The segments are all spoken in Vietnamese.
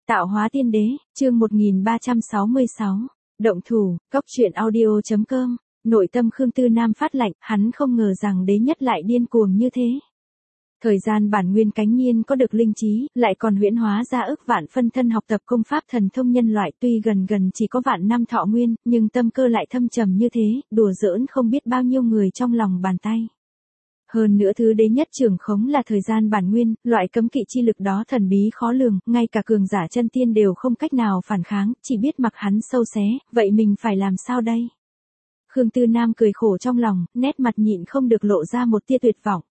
Tạo hóa tiên đế, chương 1366. Động thủ, cốc truyện audio.com. Nội tâm Khương Tư Nam phát lạnh, hắn không ngờ rằng đế nhất lại điên cuồng như thế. Thời gian bản nguyên cánh nhiên có được linh trí, lại còn huyễn hóa ra ức vạn phân thân học tập công pháp thần thông nhân loại, tuy gần chỉ có vạn năm thọ nguyên, nhưng tâm cơ lại thâm trầm như thế, đùa giỡn không biết bao nhiêu người trong lòng bàn tay. Hơn nữa thứ đế nhất trưởng khống là thời gian bản nguyên, loại cấm kỵ chi lực đó thần bí khó lường, ngay cả cường giả chân tiên đều không cách nào phản kháng, chỉ biết mặc hắn sâu xé, vậy mình phải làm sao đây? Khương Tư Nam cười khổ trong lòng, nét mặt nhịn không được lộ ra một tia tuyệt vọng.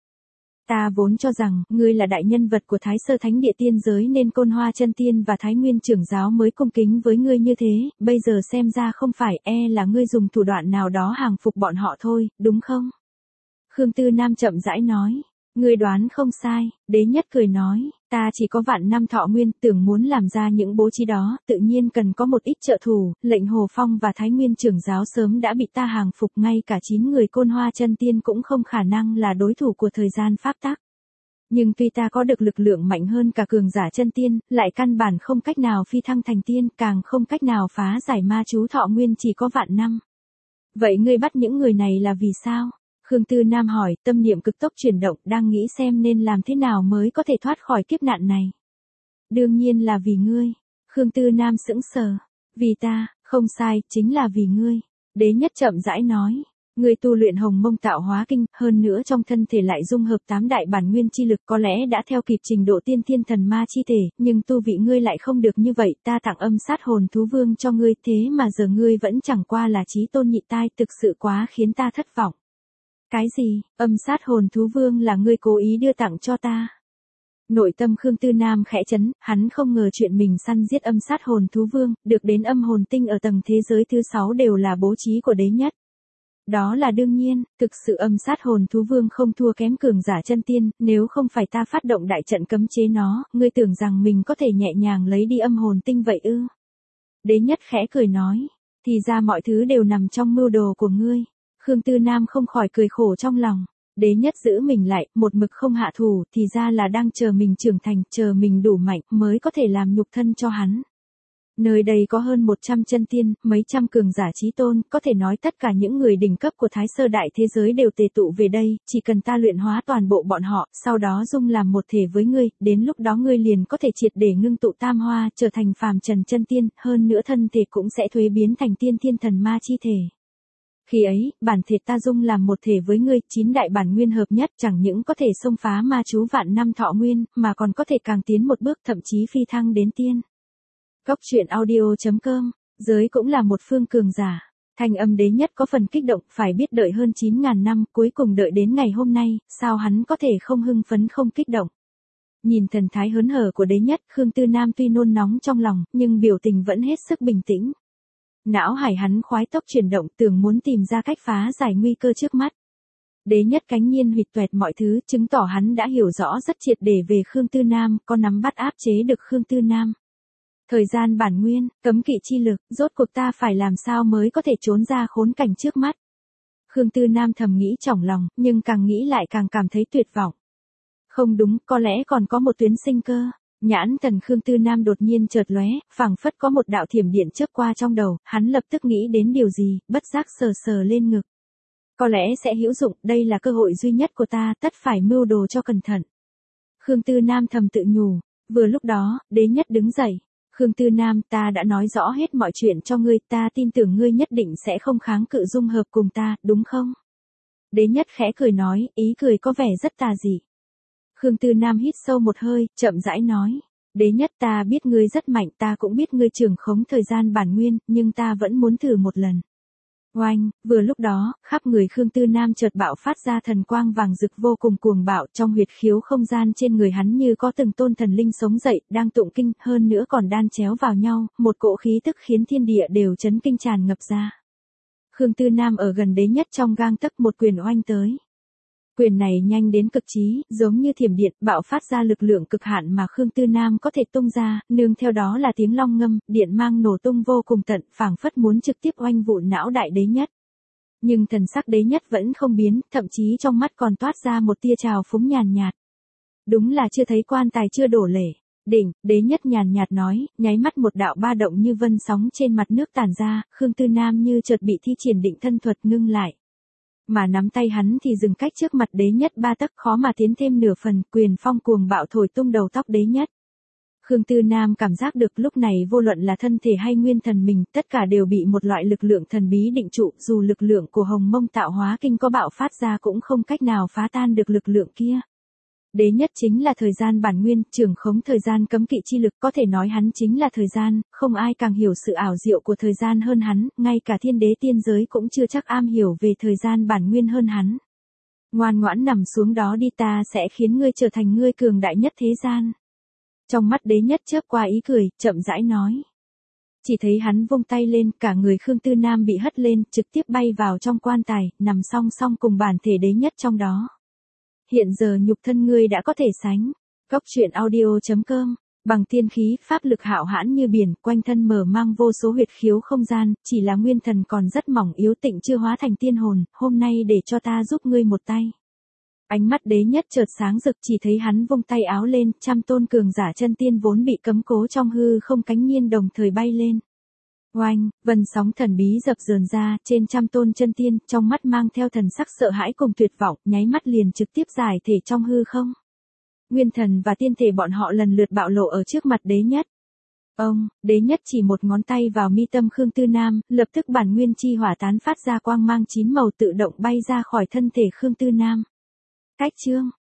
Ta vốn cho rằng, ngươi là đại nhân vật của Thái Sơ Thánh Địa tiên giới nên Côn Hoa chân tiên và Thái Nguyên trưởng giáo mới cung kính với ngươi như thế, bây giờ xem ra không phải, là ngươi dùng thủ đoạn nào đó hàng phục bọn họ thôi, đúng không? Khương Tư Nam chậm rãi nói, ngươi đoán không sai, đế nhất cười nói, ta chỉ có vạn năm thọ nguyên, tưởng muốn làm ra những bố trí đó, tự nhiên cần có một ít trợ thủ, lệnh Hồ Phong và Thái Nguyên trưởng giáo sớm đã bị ta hàng phục, ngay cả 9 người Côn Hoa chân tiên cũng không khả năng là đối thủ của thời gian pháp tắc. Nhưng tuy ta có được lực lượng mạnh hơn cả cường giả chân tiên, lại căn bản không cách nào phi thăng thành tiên, càng không cách nào phá giải ma chú thọ nguyên chỉ có vạn năm. Vậy ngươi bắt những người này là vì sao? Khương Tư Nam hỏi, tâm niệm cực tốc chuyển động, đang nghĩ xem nên làm thế nào mới có thể thoát khỏi kiếp nạn này. Đương nhiên là vì ngươi. Khương Tư Nam sững sờ. Vì ta, không sai, chính là vì ngươi. Đế nhất chậm rãi nói. Ngươi tu luyện Hồng Mông Tạo Hóa Kinh, hơn nữa trong thân thể lại dung hợp 8 đại bản nguyên chi lực, có lẽ đã theo kịp trình độ tiên thiên thần ma chi thể, nhưng tu vị ngươi lại không được như vậy, ta tặng âm sát hồn thú vương cho ngươi, thế mà giờ ngươi vẫn chẳng qua là chí tôn nhị tai, thực sự quá khiến ta thất vọng. Cái gì, âm sát hồn thú vương là ngươi cố ý đưa tặng cho ta? Nội tâm Khương Tư Nam khẽ chấn, hắn không ngờ chuyện mình săn giết âm sát hồn thú vương, được đến âm hồn tinh ở tầng thế giới thứ 6 đều là bố trí của đế nhất. Đó là đương nhiên, thực sự âm sát hồn thú vương không thua kém cường giả chân tiên, nếu không phải ta phát động đại trận cấm chế nó, ngươi tưởng rằng mình có thể nhẹ nhàng lấy đi âm hồn tinh vậy ư? Đế nhất khẽ cười nói, thì ra mọi thứ đều nằm trong mưu đồ của ngươi. Khương Tư Nam không khỏi cười khổ trong lòng, đế nhất giữ mình lại, một mực không hạ thủ, thì ra là đang chờ mình trưởng thành, chờ mình đủ mạnh, mới có thể làm nhục thân cho hắn. Nơi đây có hơn 100 chân tiên, mấy trăm cường giả chí tôn, có thể nói tất cả những người đỉnh cấp của Thái Sơ đại thế giới đều tề tụ về đây, chỉ cần ta luyện hóa toàn bộ bọn họ, sau đó dung làm một thể với ngươi, đến lúc đó ngươi liền có thể triệt để ngưng tụ tam hoa, trở thành phàm trần chân tiên, hơn nữa thân thể cũng sẽ thuế biến thành tiên thiên thần ma chi thể. Khi ấy, bản thể ta dung làm một thể với ngươi, 9 đại bản nguyên hợp nhất, chẳng những có thể xông phá ma chú vạn năm thọ nguyên, mà còn có thể càng tiến một bước, thậm chí phi thăng đến tiên. Cốc truyện audio.com, giới cũng là một phương cường giả. Thanh âm đế nhất có phần kích động, phải biết đợi hơn 9.000 năm, cuối cùng đợi đến ngày hôm nay, sao hắn có thể không hưng phấn không kích động. Nhìn thần thái hớn hở của đế nhất, Khương Tư Nam tuy nôn nóng trong lòng, nhưng biểu tình vẫn hết sức bình tĩnh. Não hải hắn khoái tốc chuyển động, tưởng muốn tìm ra cách phá giải nguy cơ trước mắt. Đế nhất cánh nhiên huyệt tuệt mọi thứ, chứng tỏ hắn đã hiểu rõ rất triệt để về Khương Tư Nam, có nắm bắt áp chế được Khương Tư Nam. Thời gian bản nguyên, cấm kỵ chi lực, rốt cuộc ta phải làm sao mới có thể trốn ra khốn cảnh trước mắt. Khương Tư Nam thầm nghĩ trong lòng, nhưng càng nghĩ lại càng cảm thấy tuyệt vọng. Không đúng, có lẽ còn có một tuyến sinh cơ. Nhãn thần Khương Tư Nam đột nhiên chợt lóe, phảng phất có một đạo thiểm điện chớp qua trong đầu, hắn lập tức nghĩ đến điều gì, bất giác sờ lên ngực. Có lẽ sẽ hữu dụng, đây là cơ hội duy nhất của ta, tất phải mưu đồ cho cẩn thận. Khương Tư Nam thầm tự nhủ. Vừa lúc đó, đế nhất đứng dậy. Khương Tư Nam, ta đã nói rõ hết mọi chuyện cho ngươi, ta tin tưởng ngươi nhất định sẽ không kháng cự dung hợp cùng ta, đúng không? Đế nhất khẽ cười nói, ý cười có vẻ rất tà dị. Khương Tư Nam hít sâu một hơi, chậm rãi nói. Đế nhất, ta biết ngươi rất mạnh, ta cũng biết ngươi trưởng khống thời gian bản nguyên, nhưng ta vẫn muốn thử một lần. Oanh, vừa lúc đó, khắp người Khương Tư Nam chợt bạo phát ra thần quang vàng rực vô cùng cuồng bạo, trong huyệt khiếu không gian trên người hắn như có từng tôn thần linh sống dậy, đang tụng kinh, hơn nữa còn đan chéo vào nhau, một cỗ khí tức khiến thiên địa đều chấn kinh tràn ngập ra. Khương Tư Nam ở gần đế nhất trong gang tấc, một quyền oanh tới. Quyền này nhanh đến cực trí, giống như thiểm điện, bạo phát ra lực lượng cực hạn mà Khương Tư Nam có thể tung ra, nương theo đó là tiếng long ngâm, điện mang nổ tung vô cùng tận, phảng phất muốn trực tiếp oanh vụn não đại đế nhất. Nhưng thần sắc đế nhất vẫn không biến, thậm chí trong mắt còn toát ra một tia trào phúng nhàn nhạt. Đúng là chưa thấy quan tài chưa đổ lễ. Đỉnh, đế nhất nhàn nhạt nói, nháy mắt một đạo ba động như vân sóng trên mặt nước tản ra, Khương Tư Nam như chợt bị thi triển định thân thuật ngưng lại. Mà nắm tay hắn thì dừng cách trước mặt đế nhất 3 tấc, khó mà tiến thêm nửa phần, quyền phong cuồng bạo thổi tung đầu tóc đế nhất. Khương Tư Nam cảm giác được lúc này vô luận là thân thể hay nguyên thần mình, tất cả đều bị một loại lực lượng thần bí định trụ, dù lực lượng của Hồng Mông Tạo Hóa Kinh có bạo phát ra cũng không cách nào phá tan được lực lượng kia. Đế nhất chính là thời gian bản nguyên, trưởng khống thời gian cấm kỵ chi lực, có thể nói hắn chính là thời gian, không ai càng hiểu sự ảo diệu của thời gian hơn hắn, ngay cả thiên đế tiên giới cũng chưa chắc am hiểu về thời gian bản nguyên hơn hắn. Ngoan ngoãn nằm xuống đó đi, ta sẽ khiến ngươi trở thành ngươi cường đại nhất thế gian. Trong mắt đế nhất chớp qua ý cười, chậm rãi nói. Chỉ thấy hắn vung tay lên, cả người Khương Tư Nam bị hất lên, trực tiếp bay vào trong quan tài, nằm song song cùng bản thể đế nhất trong đó. Hiện giờ nhục thân ngươi đã có thể sánh. Góc truyện audio.com, bằng tiên khí, pháp lực hạo hãn như biển, quanh thân mở mang vô số huyệt khiếu không gian, chỉ là nguyên thần còn rất mỏng yếu tịnh chưa hóa thành tiên hồn, hôm nay để cho ta giúp ngươi một tay. Ánh mắt đế nhất chợt sáng rực, chỉ thấy hắn vung tay áo lên, trăm tôn cường giả chân tiên vốn bị cấm cố trong hư không cánh nhiên đồng thời bay lên. Oanh, vân sóng thần bí dập dờn ra, trên trăm tôn chân tiên, trong mắt mang theo thần sắc sợ hãi cùng tuyệt vọng, nháy mắt liền trực tiếp giải thể trong hư không. Nguyên thần và tiên thể bọn họ lần lượt bạo lộ ở trước mặt đế nhất. Đế nhất chỉ một ngón tay vào mi tâm Khương Tư Nam, lập tức bản nguyên chi hỏa tán phát ra quang mang 9 màu tự động bay ra khỏi thân thể Khương Tư Nam. Cách chương